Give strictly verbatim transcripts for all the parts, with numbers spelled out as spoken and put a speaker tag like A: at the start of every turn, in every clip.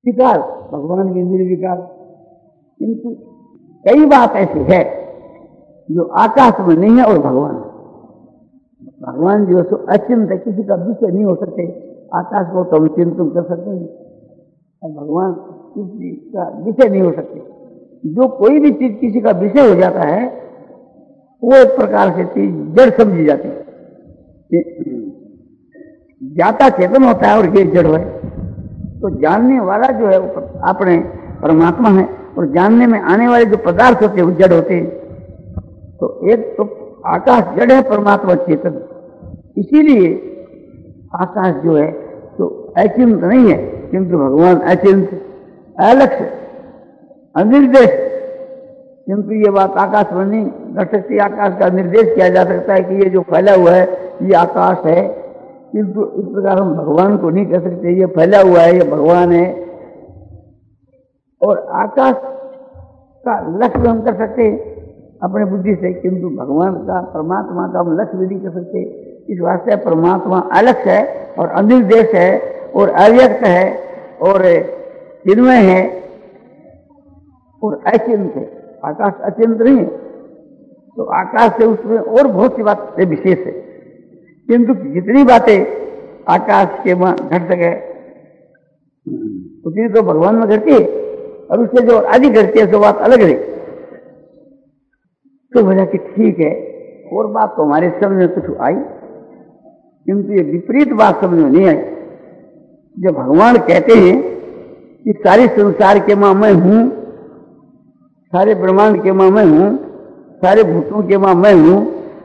A: विकार, भगवान भी निर्विकार। किंतु कई बात ऐसी है जो आकाश में नहीं है और भगवान है। भगवान जो सो अचिंत है, किसी का विषय नहीं हो सकते। आकाश को तो हम चिंतन कर सकते हैं और भगवान किसी का विषय नहीं हो सकते। जो कोई भी चीज किसी का विषय हो जाता है वो एक प्रकार से चीज जड़ समझी जाती है। ज्ञाता चेतन होता है और ये जड़ है। तो जानने वाला जो है वो अपने परमात्मा है और जानने में आने वाले जो पदार्थ होते हैं वो जड़ होते हैं। तो एक तो आकाश जड़ है, परमात्मा चेतन। इसीलिए आकाश जो है तो अचिंत नहीं है, किंतु भगवान अचिंत, अलक्ष्य, अनिर्देश। किंतु ये बात आकाश में नहीं घट सकती। आकाश का निर्देश किया जा सकता है कि ये जो फैला हुआ है ये आकाश है, किंतु इस प्रकार हम भगवान को नहीं कह सकते ये फैला हुआ है, ये भगवान है। और आकाश का लक्ष्य हम कर सकते हैं अपने बुद्धि से, किंतु भगवान का, परमात्मा का हम लक्ष्य भी नहीं कर सकते। इस वास्ते परमात्मा अलक्ष्य है और अनिर्देश है और अव्यक्त है और चिन्मय है और अचिंत है। आकाश अचिंत नहीं है। तो आकाश से उसमें और बहुत सी बातें विशेष है, किंतु जितनी बातें आकाश के वहां घट सके उतनी तो भगवान में घटती है और उससे जो अधिक घटती है सो बात अलग है। तो बोला कि ठीक है, और बात तो हमारे समझ में कुछ आई, किंतु ये विपरीत बात समझ में नहीं आई। जब भगवान कहते हैं कि सारे संसार के मां मैं हूं, सारे ब्रह्मांड के मां मैं हूं, सारे भूतों के मां मैं हूं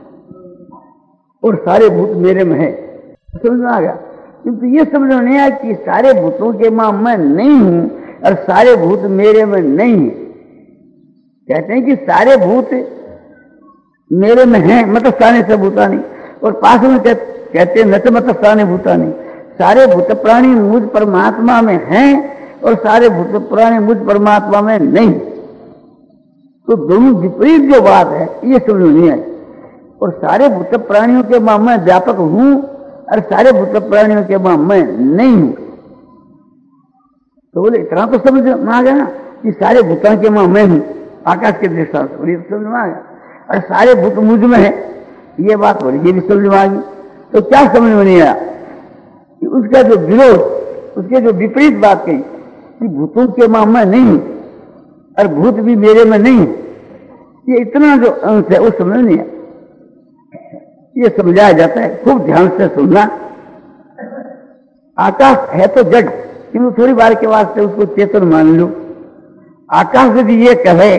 A: और सारे भूत मेरे में है, समझ में आ गया। किंतु ये समझ में नहीं आया कि सारे भूतों के मां मैं नहीं हूं और सारे भूत मेरे में नहीं है। कहते हैं कि सारे भूत मेरे में हैं, मतलब स्थाने से भूतानी, और पास में कहते हैं नच मतलब स्थाने भूतानी। सारे भूत प्राणी मुझ परमात्मा में हैं और सारे भूत प्राणी मुझ परमात्मा में नहीं। तो दोनों विपरीत जो बात है ये समझ में नहीं आई। और सारे भूत प्राणियों के मां मैं व्यापक हूं और सारे भूत प्राणियों के मां मैं नहीं हूं। तो बोले इतना तो समझ में आ गया ना कि सारे भूतों के मां मैं हूं, आकाश के दृष्टांत से, बोले समझ में आ गया। और सारे भूत मुझ में है, ये बात बोली, ये भी समझ में आ गई। तो क्या समझ में नहीं आया कि उसका जो विरोध, उसके जो विपरीत बात कही कि भूतों के मां मैं नहीं हूं और भूत भी मेरे में नहीं, ये इतना जो अंश है वो समझ नहीं आया। ये समझाया जाता है, खूब ध्यान से सुनना। आकाश है तो जड़, किंतु थोड़ी बार के वास्ते उसको चेतन मान लो। आकाश यदि ये कहे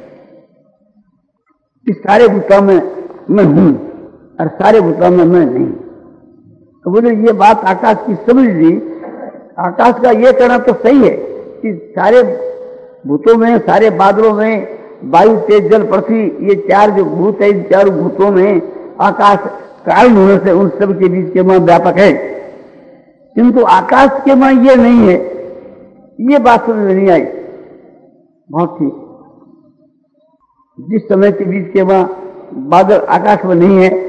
A: कि सारे भूतों में मैं हूं और सारे भूतों में मैं नहीं, तो बोले ये बात आकाश की समझ ली। आकाश का ये कहना तो सही है कि सारे भूतों में, सारे बादलों में, वायु तेज जल पृथ्वी, ये चार जो भूत है, इन चारों भूतों में आकाश कारण होने से उन सब के बीच के मां व्यापक है। किंतु आकाश के मां ये नहीं है, ये बात समझ में नहीं आई। बहुत ठीक, जिस समय के बीच के मां बादल आकाश में नहीं है,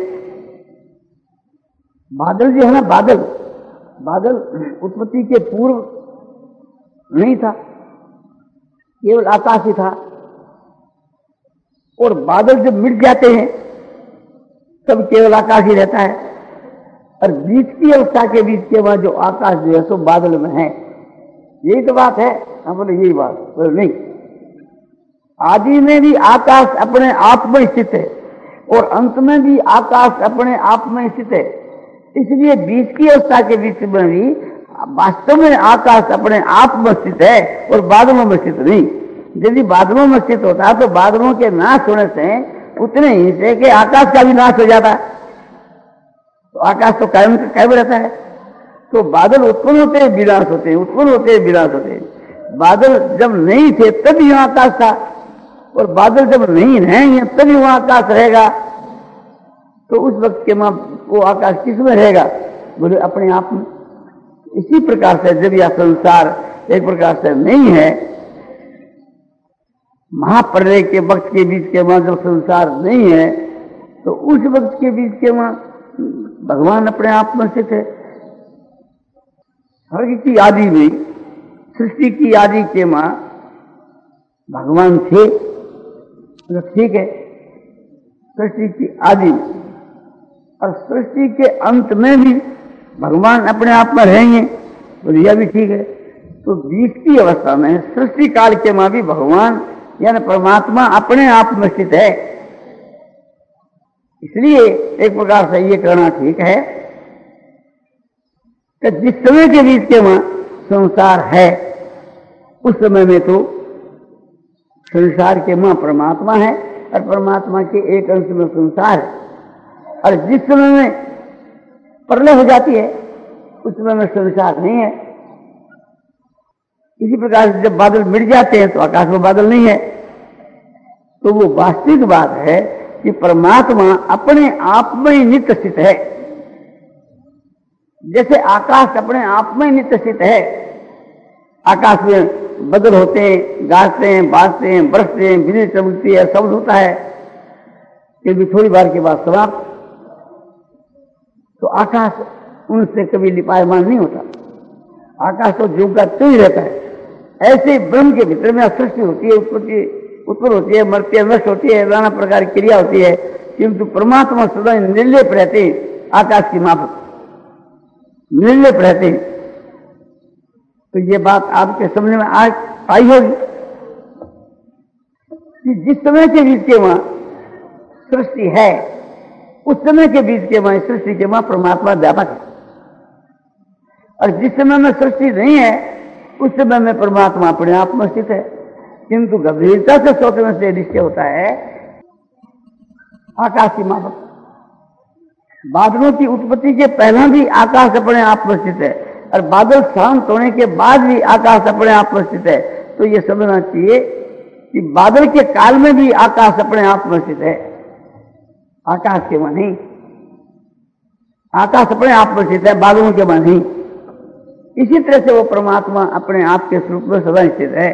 A: बादल जो है ना, बादल बादल उत्पत्ति के पूर्व नहीं था, केवल आकाश ही था। और बादल जब मिट जाते हैं तब केवल आकाश ही रहता है। और बीच की अवस्था के बीच के बाद जो आकाश जो है सो बादल में है, यही तो बात है। हम बोले यही बात, बोले नहीं, आदि में भी आकाश अपने आप में स्थित है और अंत में भी आकाश अपने आप में स्थित है। इसलिए बीच की अवस्था के बीच में भी वास्तव में आकाश अपने आप में स्थित है और बादलों में स्थित नहीं। यदि बादलों में स्थित होता तो बादलों के नाश होने से उतने ही से कि आकाश का भी नाश हो जाता, तो आकाश तो कायम कायम रहता है। तो बादल उत्पन्न होते हैं विनाश होते हैं, उत्पन्न होते हैं विनाश होते हैं। बादल जब नहीं थे तभी वहां आकाश था, और बादल जब नहीं रहेंगे तभी वहां आकाश रहेगा। तो उस वक्त के मां वो आकाश किस में रहेगा? बोले अपने आप में। इसी प्रकार से जब यह संसार एक प्रकार से नहीं है, महाप्रलय के वक्त के बीच के मां जब संसार नहीं है, तो उस वक्त के बीच के मां भगवान अपने आप में स्थित है। स्वर्ग की आदि में सृष्टि की आदि के मां भगवान थे, तो ठीक है, सृष्टि की आदि और सृष्टि के अंत में भी भगवान अपने आप में रहेंगे, तो यह भी ठीक है। तो बीच की अवस्था में सृष्टि काल के मां भी भगवान यानी परमात्मा अपने आप में स्थित है। इसलिए एक प्रकार से ये कहना ठीक है कि जिस समय के बीच के मां संसार है, उस समय में तो संसार के मां परमात्मा है और परमात्मा के एक अंश में संसार है। और जिस समय में प्रलय हो जाती है, उस समय में संसार नहीं है। इसी प्रकार से जब बादल मिट जाते हैं तो आकाश में बादल नहीं है। तो वो वास्तविक बात है कि परमात्मा अपने आप में ही नित्य स्थित है। जैसे आकाश अपने आप में नित्य स्थित है, आकाश में बदल होते हैं, गाजते हैं, बाजते हैं, बरसते हैं, बिजली चमकती है, शब्द होता है, फिर भी थोड़ी बार के बाद समाप्त। तो आकाश उनसे कभी लिपायमान नहीं होता, आकाश तो जो का तो ही रहता है। ऐसे ब्रह्म के भीतर में सृष्टि होती है, उत्पत्ति उत्पन्न होती है, मरती है, नष्ट होती है, नाना प्रकार की क्रिया होती है, किंतु परमात्मा सदा निर्लेप रहते हैं, आकाश की माफक निर्लेप रहते हैं। तो ये बात आपके समझ में आज आई होगी कि जिस समय के बीच के वहां सृष्टि है, उस समय के बीच के वहां सृष्टि के वहां परमात्मा व्यापक है। और जिस समय में सृष्टि नहीं है, उस समय में परमात्मा अपने आप में स्थित है। किंतु गंभीरता से सोचने से निश्चय होता है आकाश की माफक। बादलों की उत्पत्ति के पहले भी आकाश अपने आप में स्थित है और बादल शांत होने के बाद भी आकाश अपने आप में स्थित है। तो ये समझना चाहिए कि बादल के काल में भी आकाश अपने आप में स्थित है, आकाश के वहां नहीं। आकाश अपने आप में स्थित है, बादलों के वहां नहीं। इसी तरह से वो परमात्मा अपने आप के स्वरूप में सदा स्थित है।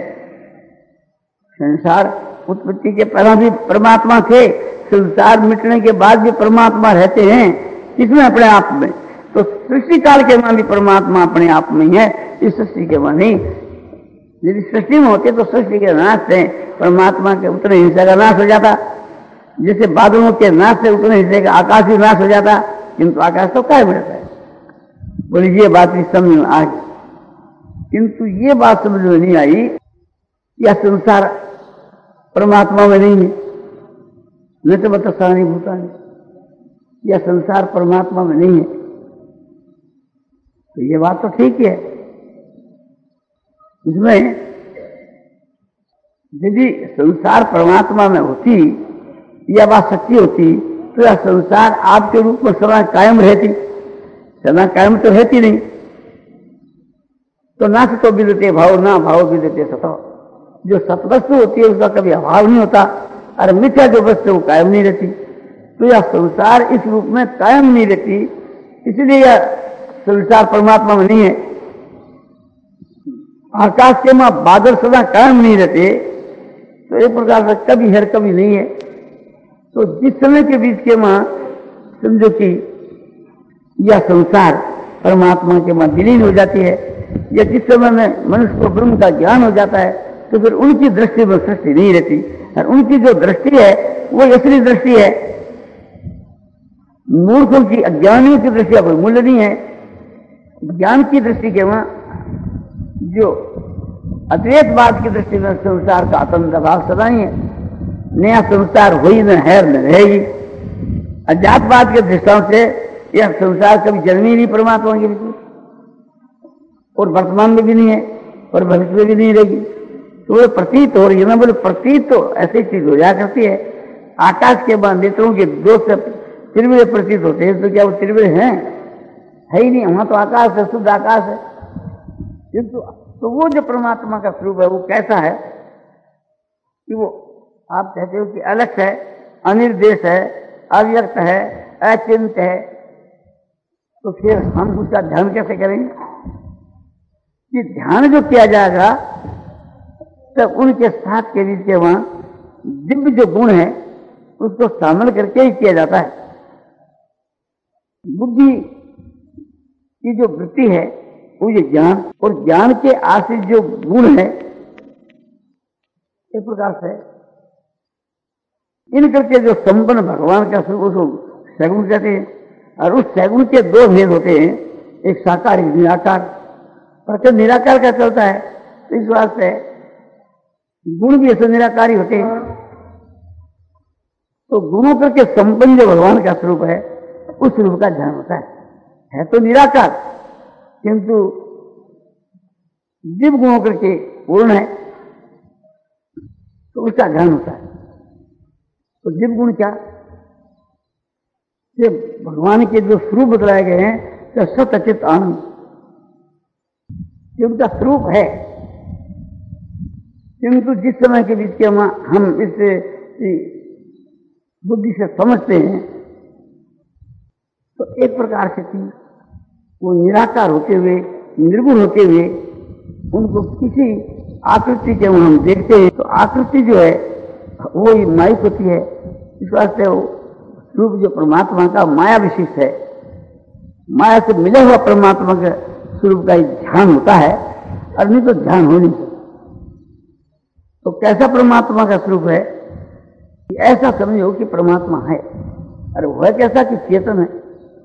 A: संसार उत्पत्ति के पहले भी परमात्मा थे, संसार मिटने के बाद भी परमात्मा रहते हैं, इसमें अपने आप में। तो सृष्टि काल के वहां भी परमात्मा अपने आप में है, इस सृष्टि के वहां नहीं। यदि सृष्टि में होते तो सृष्टि के नाश से परमात्मा के उतने हिस्से का नाश हो जाता, जैसे बादलों के नाश से उतने हिस्से का आकाश भी नाश हो जाता, किंतु आकाश तो कायम रहता है। बोली ये बात भी समझ में आ गई, किंतु ये बात समझ में नहीं आई यह संसार परमात्मा में नहीं है, न तो बता सारी भूतानी, यह संसार परमात्मा में नहीं है। तो ये बात तो ठीक है। इसमें यदि संसार परमात्मा में होती, यह बात सच्ची होती, तो यह संसार आपके रूप में सदा कायम रहती। सदा कायम तो रहती नहीं। तो ना तो विदते भाव, ना भाव विदते सतो। जो सतवस्तु होती है उसका कभी अभाव नहीं होता, और मिथ्या जो वस्तु वो कायम नहीं रहती। तो यह संसार इस रूप में कायम नहीं रहती, इसलिए यह संसार परमात्मा में नहीं है। आकाश के मां बादल सदा कायम नहीं रहते, तो एक प्रकार से कभी है कभी नहीं है। तो जिस समय के बीच के मां समझो कि यह संसार परमात्मा के मां विलीन हो जाती है, या जिस समय में मनुष्य को ब्रह्म का ज्ञान हो जाता है, तो फिर उनकी दृष्टि में सृष्टि नहीं रहती, और उनकी जो दृष्टि है वो असली दृष्टि है। मूर्खों की, अज्ञानियों की दृष्टि कोई मूल्य नहीं है। ज्ञान की दृष्टि के वहां जो अद्वैतवाद की दृष्टि में संसार का आतंक भाव सदा ही है, नया संसार हुई न है न रहेगी। अध्यात्मवाद के दृष्टांत से यह संसार कभी जन्मी नहीं परमात्मा के बीच में, और वर्तमान में भी नहीं है और भविष्य में भी नहीं रहेगी। तो वो प्रतीत हो रही है ना, बोले प्रतीत तो ऐसी चीज हो जाया करती है। आकाश के बाद नेत्रों के दो से त्रिविध प्रतीत होते हैं, तो क्या वो त्रिविध हैं? है ही नहीं। वहां तो आकाश है, शुद्ध आकाश है। किंतु तो वो जो परमात्मा का स्वरूप है वो कैसा है कि वो आप कहते हो कि अलग है, अनिर्देश है, अव्यक्त है, अचिंत है। तो फिर हम उसका ध्यान कैसे करेंगे? कि ध्यान जो किया जाएगा तब उनके साथ के बीच के वहां दिव्य जो गुण है उसको शामिल करके ही किया जाता है। बुद्धि की जो वृत्ति है वो ये ज्ञान, और ज्ञान के आश्रित जो गुण है एक प्रकार से इन करके जो संपन्न भगवान का स्वरूप उसको सगुण कहते हैं। और उस सगुण के दो भेद होते हैं, एक साकार एक निराकार। प्रत्येक निराकार का चलता है, तो इस वास्ते गुण भी ऐसे निराकारी होते हैं। तो गुणों करके संपन्न जो भगवान का स्वरूप है उस स्वरूप का ध्यान होता है। है तो निराकार किंतु दिव्य गुणों करके पूर्ण है, तो उसका ध्यान होता है। तो दिव्य गुण क्या? ये भगवान के जो स्वरूप बतलाए गए हैं, तो सत चित आनंद ये उनका स्वरूप है। किंतु जिस समय के बीच के हम इस बुद्धि से समझते हैं तो एक प्रकार से थी वो निराकार होते हुए, निर्गुण होते हुए उनको किसी आकृति के हम देखते हैं, तो आकृति जो है वो माइक होती है। इस वास्ते वो रूप जो परमात्मा का माया विशिष्ट है, माया से मिला हुआ परमात्मा के स्वरूप का ही ध्यान होता है, और नहीं तो ध्यान हो नहीं सकता। तो कैसा परमात्मा का स्वरूप है? ऐसा समझो कि परमात्मा है, अरे वह कैसा कि चेतन है।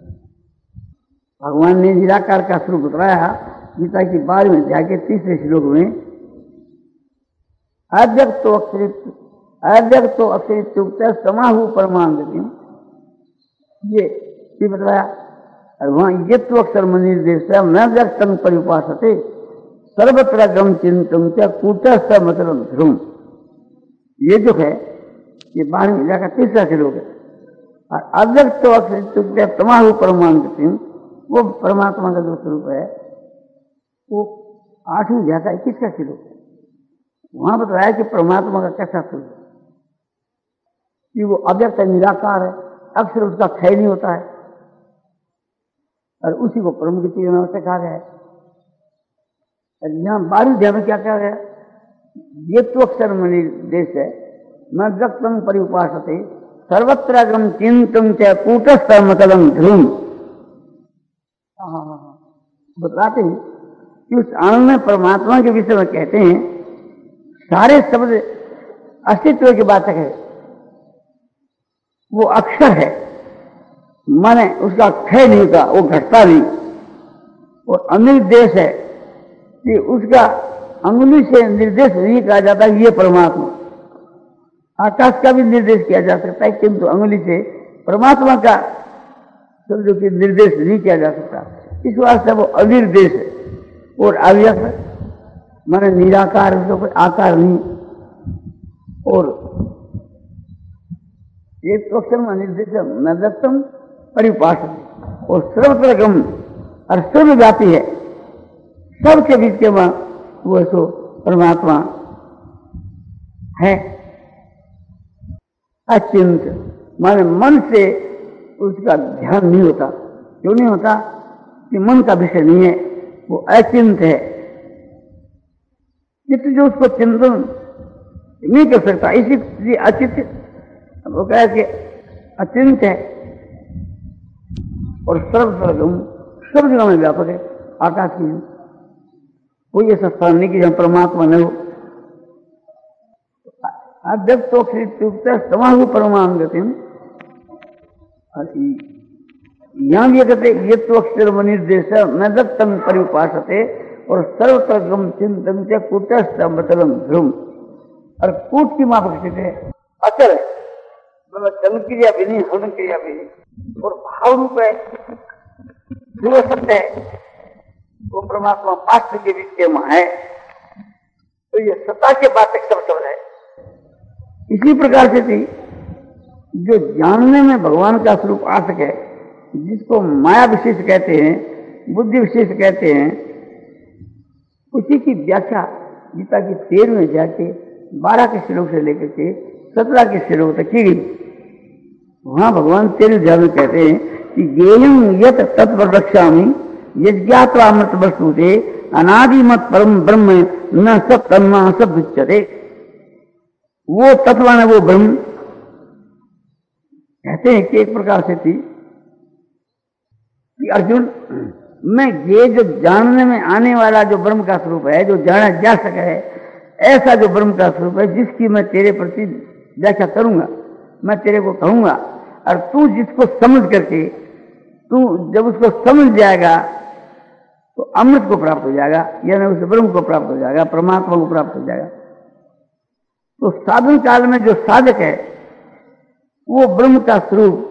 A: भगवान ने निराकार का स्वरूप बताया गीता की बारहवें अध्याय के तीसरे श्लोक में, अव्यक्तो अक्षरित अव्यक्तो अक्षरित समाहु परमानंद, ये ये बताया। और वहां ये तो अक्षर निर्देश है न व्यक्तम परिपासते सर्वत्र गम चिंतम च कूटस्थ मतलब ध्रुव। ये जो है ये बारहवीं अध्याय का तीसरा श्लोक है। और अव्यक्त तो अक्षर तमाहु परमानंद, वो परमात्मा का जो स्वरूप है वो आठवीं अध्याय का इक्कीस का श्लोक है। वहां बताया कि परमात्मा का कैसा स्वरूप है कि वो अव्यक्त निराकार है, अक्षर उसका क्षय नहीं होता है, और उसी को परम गति से कहा गया है। यहाँ बारहवीं अध्याय में क्या कहा गया? ये तो अक्षर निर्देश है न व्यक्तम परिउपासते सर्वत्र गम चिंतम च कूटस्थ मतलम ध्रुव। बताते हैं कि उस आनंद में परमात्मा के विषय में कहते हैं सारे शब्द अस्तित्व की बात है। वो अक्षर है, माने उसका क्षय नहीं होता, वो घटता नहीं। और अनिर्देश है कि उसका अंगुली से निर्देश नहीं कहा जाता ये परमात्मा। आकाश का भी निर्देश किया जा सकता है किंतु अंगुली से परमात्मा का समझो कि निर्देश नहीं किया जा सकता। इस वास्ते वो अनिर्देश है। और अव्यक्त माने निराकार, उसका कोई आकार नहीं। और एक तो अक्षर में निर्देश न व्यक्तम परिपास, और सर्वत्र गम और सर्वव्यापी है, सबके बीच के वहां वो सो परमात्मा है। अचिंत माने मन से उसका ध्यान नहीं होता। क्यों नहीं होता? कि मन का विषय नहीं है, वो अचिंत है। चित्त जो उसको चिंतन नहीं कर सकता, इसी अचित वो कहे कि अचिंत है। और सर्वसर्गम सब जगह में व्यापक है, आकाश में कोई ऐसा स्थान नहीं कि जहां परमात्मा न हो। अव्यक्तो समाहु परमानंद। यहां भी कहते ये तो अक्षर निर्देश न व्यक्तम परिउपासते और सर्वत्र गम चिंतन च कूटस्थ मतलम ध्रुव। और कूट की माप है अचल है, मतलब चलन क्रिया भी नहीं, हरण क्रिया भी नहीं, और भाव रूप है जो सत्य है वो परमात्मा पात्र के बीच के वहां है। तो ये सत्ता के बात एक सब शब्द है। इसी प्रकार से थी जो जानने में भगवान का स्वरूप आ सके, जिसको माया विशेष कहते हैं, बुद्धि विशेष कहते हैं, उसी की व्याख्या गीता की तेरहवें अध्याय के बारह के श्लोक से लेकर के सत्रह के श्लोक तक की गई। वहां भगवान तेरह अध्याय में कहते हैं कि ज्ञेयं यत तत्व रक्षामि यज्ञात्वा अमृत वस्तुते अनादिमत परम ब्रह्म न सब तन्मा सब उच्यते। वो तत्व है, वो ब्रह्म कहते हैं कि एक प्रकार से थी कि अर्जुन मैं ये जो जानने में आने वाला जो ब्रह्म का स्वरूप है, जो जाना जा सके, ऐसा जो ब्रह्म का स्वरूप है, जिसकी मैं तेरे प्रति व्याख्या करूंगा, मैं तेरे को कहूंगा, और तू जिसको समझ करके, तू जब उसको समझ जाएगा तो अमृत को प्राप्त हो जाएगा, यानी उस ब्रह्म को प्राप्त हो जाएगा, परमात्मा को प्राप्त हो जाएगा। तो साधन काल में जो साधक है वो ब्रह्म का स्वरूप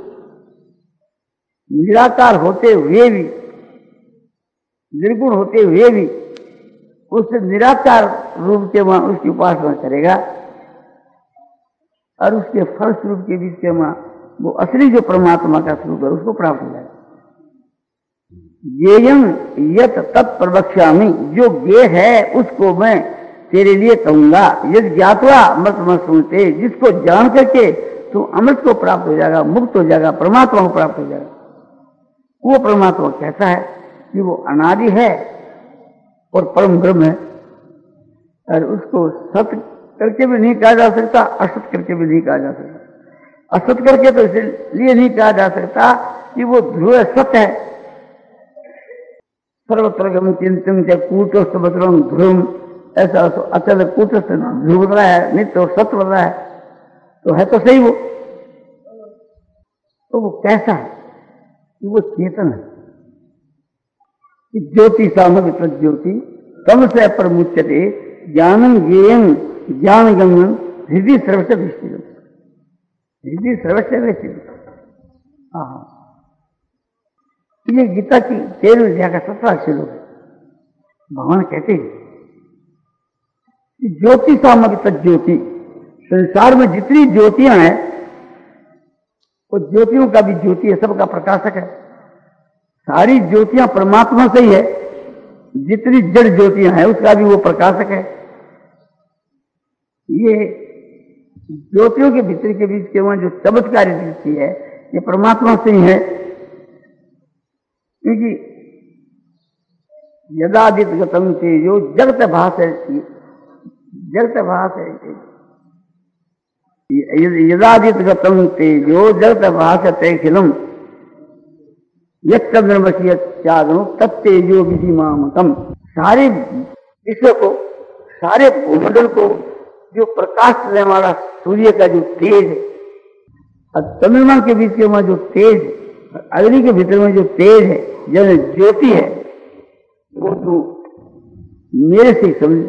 A: निराकार होते हुए भी, निर्गुण होते हुए भी उस निराकार रूप के वहां उसकी उपासना करेगा, और उसके फल स्वरूप के बीच के वहां वो असली जो परमात्मा का स्वरूप है उसको प्राप्त हो जाएगा। ज्ञेयं यत् तत्प्रवक्ष्यामि, जो ज्ञेय है उसको मैं तेरे लिए कहूंगा। यदि ज्ञात्वा अमृत में सुनते, जिसको जान करके तो अमृत को प्राप्त हो जाएगा, मुक्त हो जाएगा, परमात्मा को प्राप्त हो जाएगा। वो परमात्मा कहता है कि वो अनादि है और परम ब्रह्म है, और उसको सत्य करके भी नहीं कहा जा सकता, असत करके भी नहीं कहा जा सकता। असत करके तो इसलिए नहीं कहा जा सकता कि वो ध्रुव सत्य है। सर्वत्र गम चिंतन से कूटस्थ बतरम ध्रुवम, ऐसा अचल कूटस्थ ध्रुव बता है, नित्य और सत्य बता है, तो है तो सही वो। तो वो कैसा है? वो चेतन है। ज्योति सामग्री प्रज्योति तम से प्रमुच्यते ज्ञानम ज्ञेयं ज्ञान गम्यम हृदय सर्वस्व दृष्टि, हृदय सर्वस्व दृष्टि। हाँ, ये गीता की तेरह अध्याय का सत्रह श्लोक है। भगवान कहते हैं कि ज्योति सामग्री प्रज्योति, संसार में जितनी ज्योतियां हैं वो ज्योतियों का भी ज्योति है, सबका प्रकाशक है। सारी ज्योतियां परमात्मा से ही है, जितनी जड़ ज्योतियां हैं उसका भी वो प्रकाशक है। ये ज्योतियों के भीतर के बीच के वहां जो चमत्कारी दृष्टि है ये परमात्मा से ही है, क्योंकि यदादित गतम तेजो जगत भास है, जगत भास है, यदादित गतम तेजो जगत भास है खिलम यद्रमसियादो तत्तेजो विधि मामकम। सारे विश्व को, सारे भूमंडल को जो प्रकाश देने वाला सूर्य का जो तेज है, और चंद्रमा के बीच के वहां जो तेज, अग्नि के भीतर में जो तेज है, जो ज्योति है, वो तो मेरे से समझ,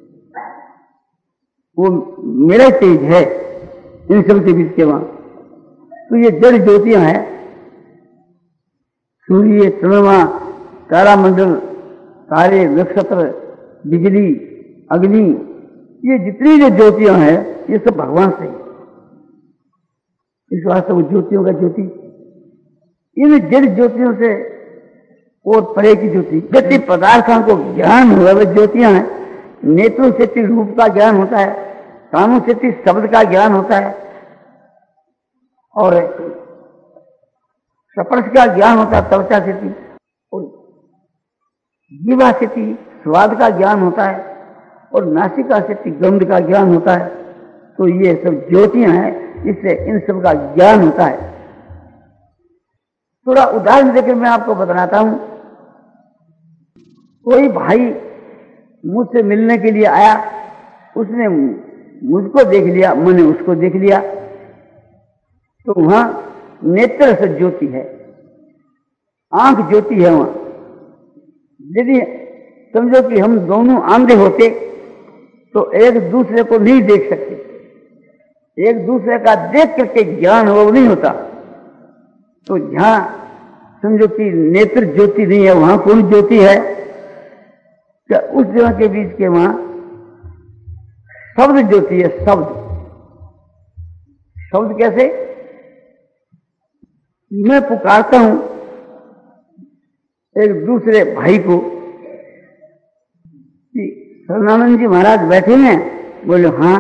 A: वो मेरा तेज है इन सब के बीच के वहां। तो ये जड़ ज्योतियां हैं, सूर्य, चंद्रमा, तारामंडल, तारे, नक्षत्र, बिजली, अग्नि, ये जितनी जो ज्योतियां हैं ये सब भगवान से। इस वास्ते वो ज्योतियों का ज्योति, इन जड़ ज्योतियों से और परे की ज्योति, जितनी पदार्थों को ज्ञान हुआ वे ज्योतियां हैं। नेत्रों से रूप का ज्ञान होता है, कानों से शब्द का ज्ञान होता है, और स्पर्श का ज्ञान होता है त्वचा से, और जीवा से स्वाद का ज्ञान होता है, और नासिका से गंध का ज्ञान होता है। तो ये सब ज्योतियां हैं, इससे इन सब का ज्ञान होता है। थोड़ा उदाहरण देकर मैं आपको बताता हूं। कोई भाई मुझसे मिलने के लिए आया, उसने मुझको देख लिया, मैंने उसको देख लिया, तो वहां नेत्र से ज्योति है, आंख ज्योति है वहां। यदि समझो कि हम दोनों आंधे होते तो एक दूसरे को नहीं देख सकते, एक दूसरे का देख करके ज्ञान हो नहीं होता। तो जहां समझो कि नेत्र ज्योति नहीं है, वहां कौन ज्योति है? क्या उस जगह के बीच के वहां शब्द ज्योति है। शब्द शब्द कैसे? मैं पुकारता हूं एक दूसरे भाई को कि शरणानंद जी महाराज बैठे हैं, बोले हाँ।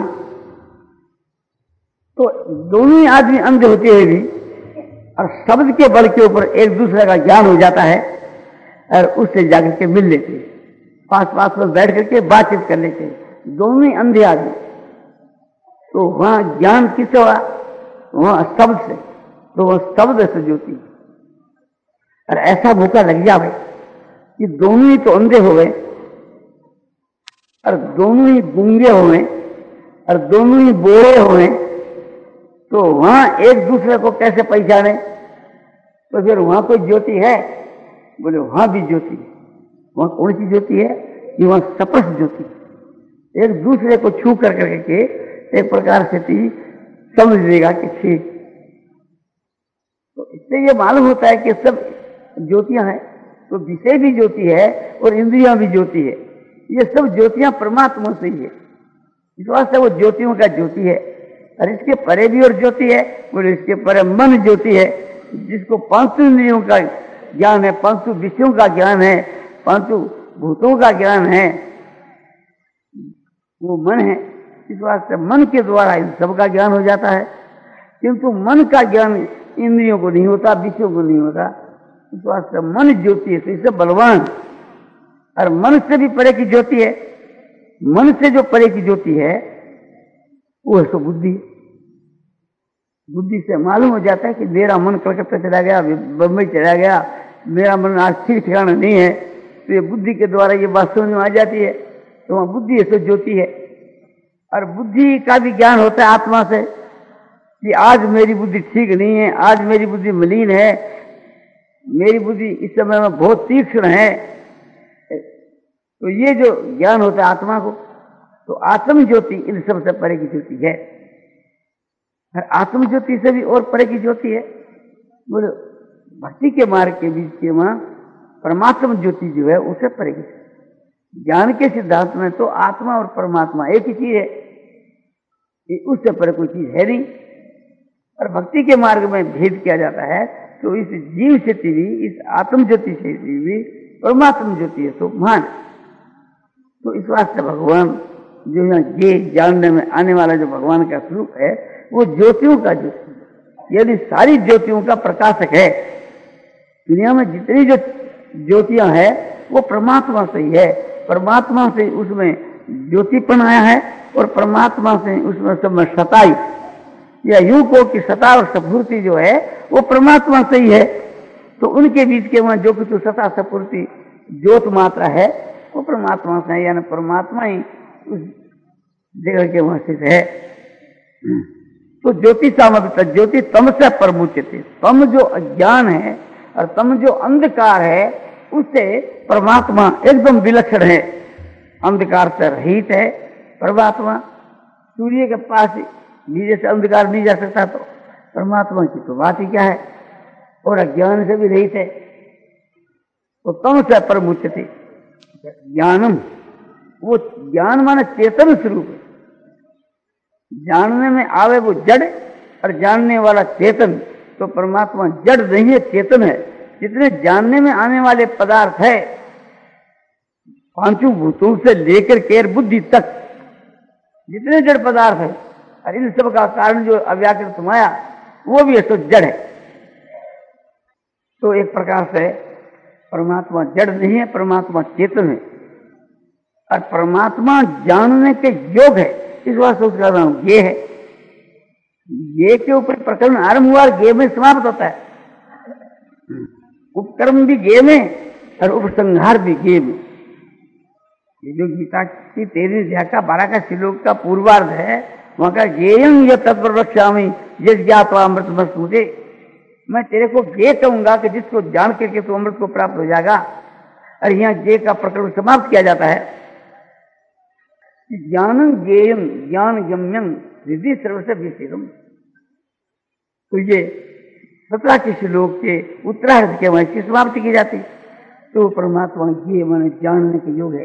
A: तो दोनों ही आदमी अंधे होते हुए भी और शब्द के बल के ऊपर एक दूसरे का ज्ञान हो जाता है, और उससे जाकर के मिल लेते, पास पास में बैठ करके बातचीत कर लेते, दोनों ही अंधे आदमी। तो वहां ज्ञान किससे हुआ? वहां शब्द से। तो वह शब्द से ज्योति। और ऐसा मौका लग जाए कि दोनों ही तो अंधे हो गए और दोनों ही गूंगे हो गए और दोनों ही बोरे हो गए, तो वहां एक दूसरे को कैसे पहचाने? तो फिर वहां कोई ज्योति है? बोले वहां भी ज्योति है। वहां कौन सी ज्योति है? कि वहां स्पष्ट ज्योति, एक दूसरे को छू कर करके एक प्रकार से थी समझ लेगा कि ठीक। तो इससे ये मालूम होता है कि सब ज्योतियां हैं, तो विषय भी ज्योति है और इंद्रियां भी ज्योति है। ये सब ज्योतियां परमात्मा से ही है, इस वास्ते वो ज्योतियों का ज्योति है। और इसके परे भी और ज्योति है, बोले इसके परे मन ज्योति है, जिसको पांचों इंद्रियों का ज्ञान है, पांचों विषयों का ज्ञान है, पांचों भूतों का ज्ञान है, वो मन है। इस वास्ते मन के द्वारा इन सबका ज्ञान हो जाता है, किंतु मन का ज्ञान इंद्रियों को नहीं होता, विषयों को नहीं होता। इस वास्ते मन ज्योति है, तो इससे बलवान। और मन से भी परे की ज्योति है, मन से जो परे की ज्योति है वो है तो बुद्धि। बुद्धि से मालूम हो जाता है कि मेरा मन कलकत्ता चला गया, बम्बई चला गया, मेरा मन आज ठीक ठिकाना नहीं है, तो ये बुद्धि के द्वारा ये बात समझ में आ जाती है। तो वहां बुद्धि है तो ज्योति है। और बुद्धि का भी ज्ञान होता है आत्मा से कि आज मेरी बुद्धि ठीक नहीं है, आज मेरी बुद्धि मलिन है, मेरी बुद्धि इस समय में बहुत तीक्ष्ण है। तो ये जो ज्ञान होता है आत्मा को, तो आत्म ज्योति इन सब से परे की ज्योति है। और आत्म ज्योति से भी और परे की ज्योति है। बोले भक्ति के मार्ग के बीच के वहां परमात्म ज्योति जो है उसे परे की। ज्ञान के सिद्धांत में तो आत्मा और परमात्मा एक ही चीज है, उससे परे कोई चीज है नहीं। और भक्ति के मार्ग में भेद किया जाता है, तो इस जीव स्थिति भी, इस आत्म ज्योति से भी परमात्म ज्योति है तो महान। तो इस वास्ते भगवान जो यहाँ ये जानने में आने वाला जो भगवान का स्वरूप है वो ज्योतियों का ज्योति, यदि सारी ज्योतियों का प्रकाशक है। दुनिया में जितनी जो ज्योतियां हैं वो परमात्मा से ही है, परमात्मा से उसमें ज्योतिपन आया है और परमात्मा से उसमें सब में सताई या यूं को कि सता और सपूर्ति जो है वो परमात्मा से ही है। तो उनके बीच के वहां जो कुछ सता सपूर्ति ज्योत मात्रा है वो परमात्मा से है, यानी परमात्मा ही उस जगह के वहां स्थित है। तो ज्योति सामर्थ्य ज्योति तम से परमुचित, तम जो अज्ञान है और तम जो अंधकार है उससे परमात्मा एकदम विलक्षण है, अंधकार से रहित है परमात्मा। सूर्य के पास नीचे से अंधकार नहीं जा सकता, तो परमात्मा की तो बात ही क्या है, और अज्ञान से भी रहित है। तो तम से परमुचित ज्ञानम, वो ज्ञान माने चेतन स्वरूप है। जानने में आवे वो जड़ और जानने वाला चेतन, तो परमात्मा जड़ नहीं है, चेतन है। जितने जानने में आने वाले पदार्थ है पांचों भूतों से लेकर के बुद्धि तक जितने जड़ पदार्थ है, और इन सब का कारण जो अव्याकृत माया वो भी है तो जड़ है। तो एक प्रकार से परमात्मा जड़ नहीं है, परमात्मा चेतन है। और परमात्मा जानने के योग है, इस वास्ते उसका नाम ये है। ये के ऊपर प्रकरण आरंभ हुआ, गे में समाप्त होता है। उपकर्म भी गे में और उपसंहार भी गे में। ये जो गीता की तेरहवीं अध्याय का बारह का श्लोक का पूर्वार्ध है, वहां का गेयं यह तत्पर रक्षामि जिस ज्ञात्वा अमृत मुझे, मैं तेरे को ये कहूंगा कि जिसको जान करके तू अमृत को प्राप्त हो जाएगा। और यहाँ जे का प्रकरण समाप्त किया जाता है। ज्ञानं ज्ञेयं ज्ञान गम्यं हृदय सर्वस्य विषयम्। तो ये सत्रह के श्लोक के उत्तरार्ध के वहां की समाप्ति की जाती। तो परमात्मा ये माने जानने के योग है,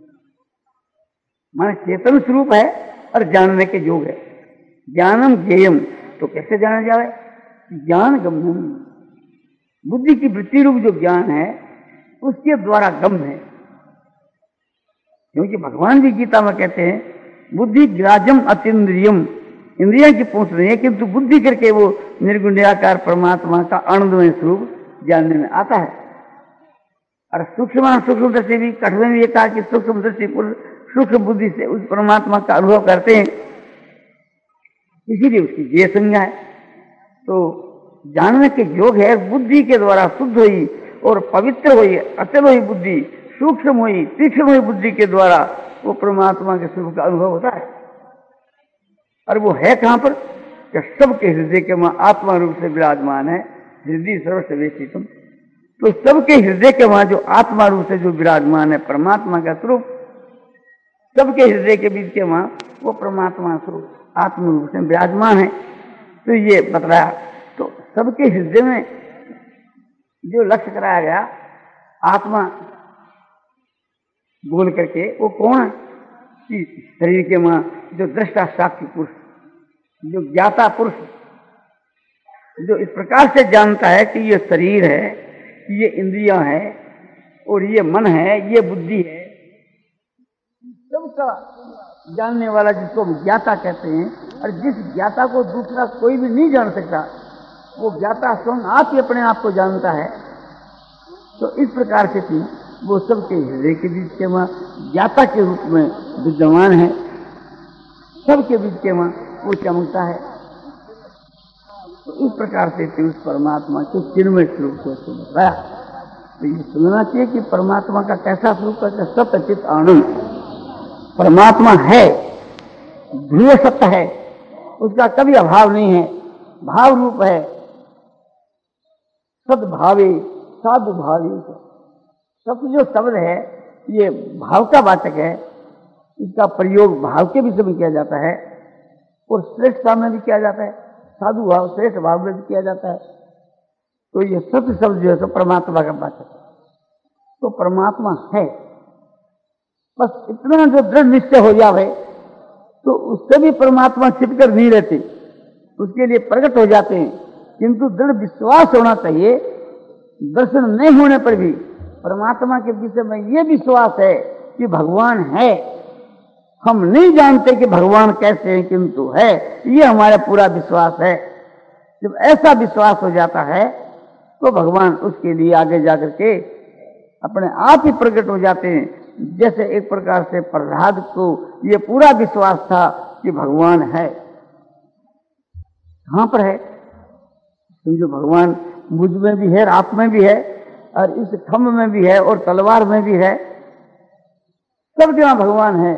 A: माने चेतन स्वरूप है और जानने के योग है। ज्ञानम ज्ञेयम, तो कैसे जाना जाए? ज्ञान गम्यम, बुद्धि की वृत्ति रूप जो ज्ञान है उसके द्वारा गम्य है। क्योंकि भगवान भी गीता में कहते हैं बुद्धि ग्राजम अतीन्द्रियम, इंद्रिया की पहुंच नहीं है, किंतु बुद्धि करके वो निर्गुण निराकार परमात्मा का आनंदमय स्वरूप जानने में आता है। और सूक्ष्म सूक्ष्म दृष्टि भी कठोर में भी कहा कि सूक्ष्म दृष्टि सूक्ष्म बुद्धि से उस परमात्मा का अनुभव करते हैं, इसीलिए उसकी ये संज्ञा है। तो जानने के योग है, बुद्धि के द्वारा शुद्ध हुई और पवित्र हुई, अचल हुई बुद्धि, सूक्ष्म हुई, तीक्ष्ण हुई बुद्धि के द्वारा वो परमात्मा के स्वरूप का अनुभव होता है। और वो है कहां पर? कि सबके हृदय के वहां आत्मा रूप से विराजमान है। हृदय सर्वस्वेशितम, तो सबके हृदय के वहां जो आत्मा रूप से जो विराजमान है परमात्मा का स्वरूप, सबके हृदय के बीच के वहां वो परमात्मा स्वरूप आत्मा रूप से विराजमान है। तो ये बतलाया। तो सबके हृदय में जो लक्ष्य कराया गया आत्मा बोल करके, वो कौन है? कि शरीर के वहां जो दृष्टा साक्षी पुरुष, जो ज्ञाता पुरुष, जो इस प्रकार से जानता है कि ये शरीर है, ये इंद्रियां हैं और ये मन है, ये बुद्धि है, सबका जानने वाला जिसको हम ज्ञाता कहते हैं। और जिस ज्ञाता को दूसरा कोई भी नहीं जान सकता, वो ज्ञाता स्वयं आप ही अपने आप को जानता है। तो इस प्रकार से थी वो सबके हृदय के बीच के वहां ज्ञाता के रूप में विद्यमान है, सबके बीच के वहां वो चमकता है। तो इस प्रकार से थी उस परमात्मा के चिन्मय स्वरूप को बताया। तो ये सुनना चाहिए कि परमात्मा का कैसा स्वरूप है? सत्य चित आनंद परमात्मा है, ध्रुव सत्य है, उसका कभी अभाव नहीं है, भाव रूप है, सद्भावे साधु भावी। सत्य जो शब्द है ये भाव का वाचक है, इसका प्रयोग भाव के विषय में किया जाता है और श्रेष्ठता में भी किया जाता है, साधु भाव श्रेष्ठ भाव में भी किया जाता है। तो ये सत्य शब्द जो है तो परमात्मा का वाचक है। तो परमात्मा है, बस इतना जो दृढ़ निश्चय हो जाए तो उससे भी परमात्मा छिपकर नहीं रहते, उसके लिए प्रकट हो जाते हैं। किंतु दृढ़ विश्वास होना चाहिए, दर्शन नहीं होने पर भी परमात्मा के विषय में ये विश्वास है कि भगवान है। हम नहीं जानते कि भगवान कैसे हैं, किंतु है, ये हमारा पूरा विश्वास है। जब ऐसा विश्वास हो जाता है तो भगवान उसके लिए आगे जाकर के अपने आप ही प्रकट हो जाते हैं। जैसे एक प्रकार से प्रहलाद को ये पूरा विश्वास था कि भगवान है। कहां पर है? समझो भगवान मुझ में भी है, आप में भी है, और इस खम्भ में भी है, और तलवार में भी है, सब जगह भगवान है।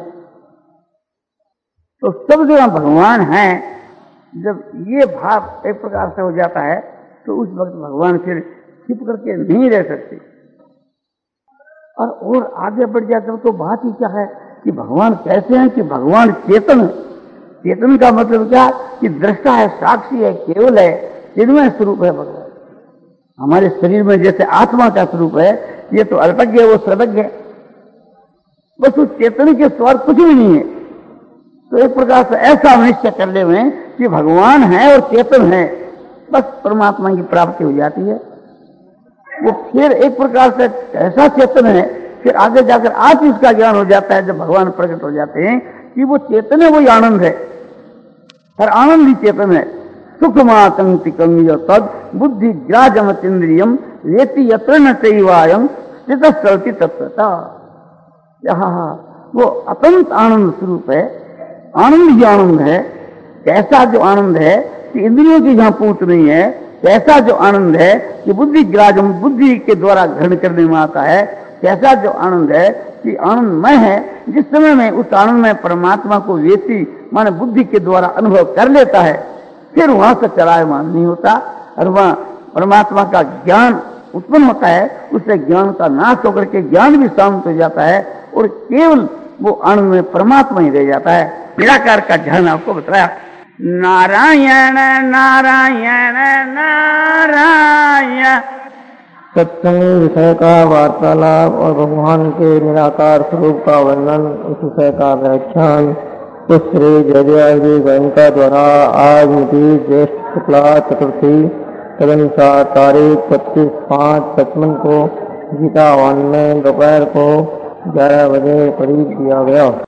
A: तो सब जगह भगवान है। जब ये भाव एक प्रकार से हो जाता है तो उस वक्त भगवान फिर छिप करके नहीं रह सकते। और और आगे बढ़ जाते तो बात ही क्या है कि भगवान कैसे हैं? कि भगवान चेतन है। चेतन का मतलब क्या? कि दृष्टा है, साक्षी है, केवल है, चिन्मय स्वरूप है भगवान। हमारे शरीर में जैसे आत्मा का स्वरूप है, ये तो अल्पज्ञ है, वो सर्वज्ञ है, बस उस चेतन के स्वर कुछ भी नहीं है। तो एक प्रकार से ऐसा निश्चय कर ले हुए कि भगवान है और चेतन है, बस परमात्मा की प्राप्ति हो जाती है। वो फिर एक प्रकार से ऐसा चेतन है, फिर आगे जाकर आज ही उसका ज्ञान हो जाता है जब भगवान प्रकट हो जाते हैं कि वो चेतन है, वही आनंद है, हर आनंद ही चेतन है। सुखमातंतिकं तद बुद्धि ग्राजमतीन्द्रियम वेति यत्र न चैवायं स्थितः चलति तत्वतः। यहाँ वो अतंत आनंद स्वरूप है, आनंद ही आनंद है। कैसा जो आनंद है कि इंद्रियों की जहां पूछ नहीं है, कैसा जो आनंद है कि बुद्धि ग्राजम, बुद्धि के द्वारा ग्रहण करने में आता है, कैसा जो आनंद है कि आनंदमय है, जिस समय में उस आनंद में परमात्मा को व्यक्ति माने बुद्धि के द्वारा अनुभव कर लेता है, फिर वहां से चलायमान नहीं होता और वहां परमात्मा का ज्ञान उत्पन्न होता है। उससे ज्ञान का नाश होकर के ज्ञान भी शांत हो जाता है और केवल वो आनंद में परमात्मा ही रह जाता है। निराकार का ध्यान आपको बताया। नारायण नारायण नारायण।
B: सत्संग विषय का वार्तालाप और भगवान के निराकार स्वरूप का वर्णन, उस विषय का व्याख्यान उस श्री जय जय गोयनका द्वारा आज मिति ज्येष्ठ शुक्ला चतुर्थी तदनुसार तारीख पच्चीस पाँच पचपन को गीता वन में दोपहर को ग्यारह बजे करीब दिया गया।